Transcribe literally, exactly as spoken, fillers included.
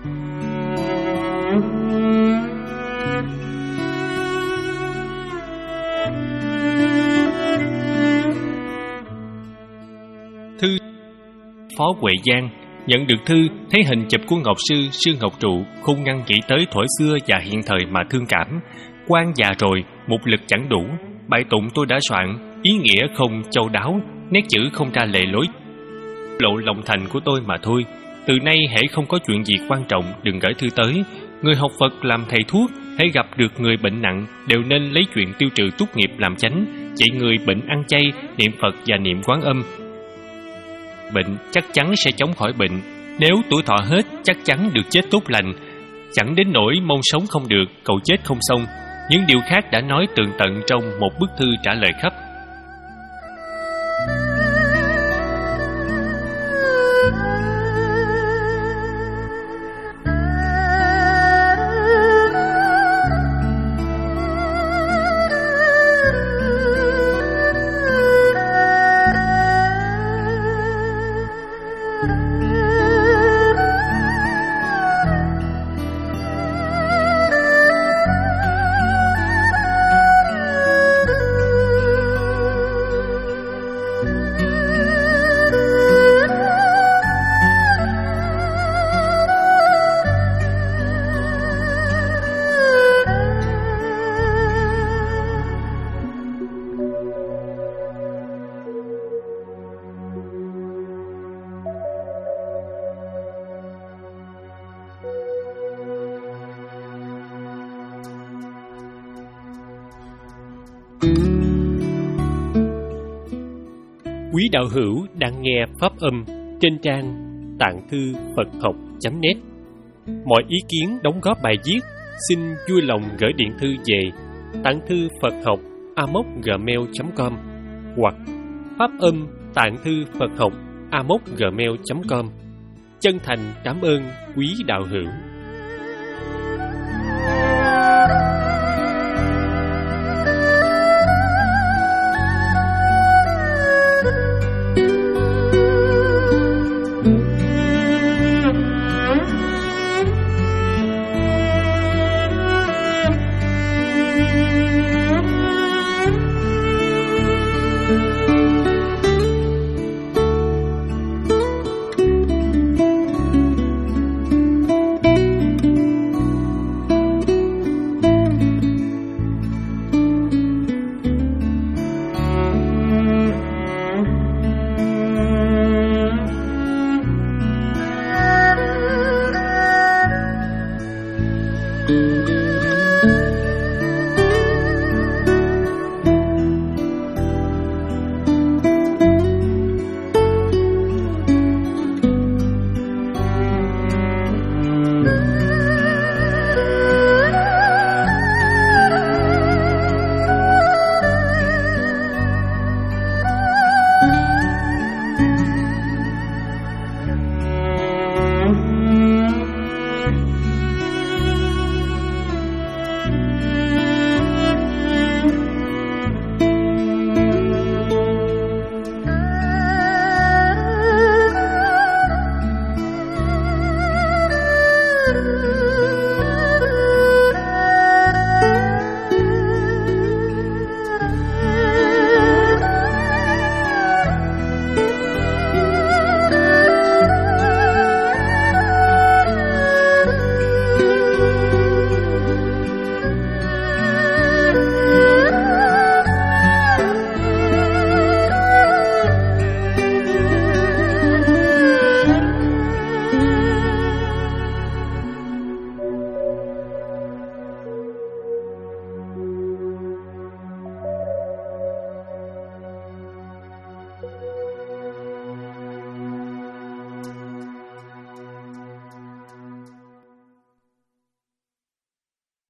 Thư Phó Huệ Giang. Nhận được thư, thấy hình chụp của Ngọc Sư, Sư Ngọc Trụ, không ngăn nghĩ tới thuở xưa và hiện thời mà thương cảm. Quan già rồi, một lực chẳng đủ. Bài tụng tôi đã soạn, ý nghĩa không châu đáo, nét chữ không ra lề lối, lộ lòng thành của tôi mà thôi. Từ nay hễ không có chuyện gì quan trọng, đừng gửi thư tới. Người học Phật làm thầy thuốc, hễ gặp được người bệnh nặng, đều nên lấy chuyện tiêu trừ túc nghiệp làm chánh, dạy người bệnh ăn chay, niệm Phật và niệm Quán Âm. Bệnh chắc chắn sẽ chống khỏi bệnh. Nếu tuổi thọ hết, chắc chắn được chết tốt lành. Chẳng đến nỗi mong sống không được, cầu chết không xong. Những điều khác đã nói tường tận trong một bức thư trả lời khắp. Quý đạo hữu đang nghe pháp âm trên trang tạng thư Phật học chấm net. Mọi ý kiến đóng góp bài viết xin vui lòng gửi điện thư về tạng thư Phật học a mốc gmail chấm com hoặc pháp âm tạng thư Phật học a mốc gmail chấm com. Chân thành cảm ơn quý đạo hữu.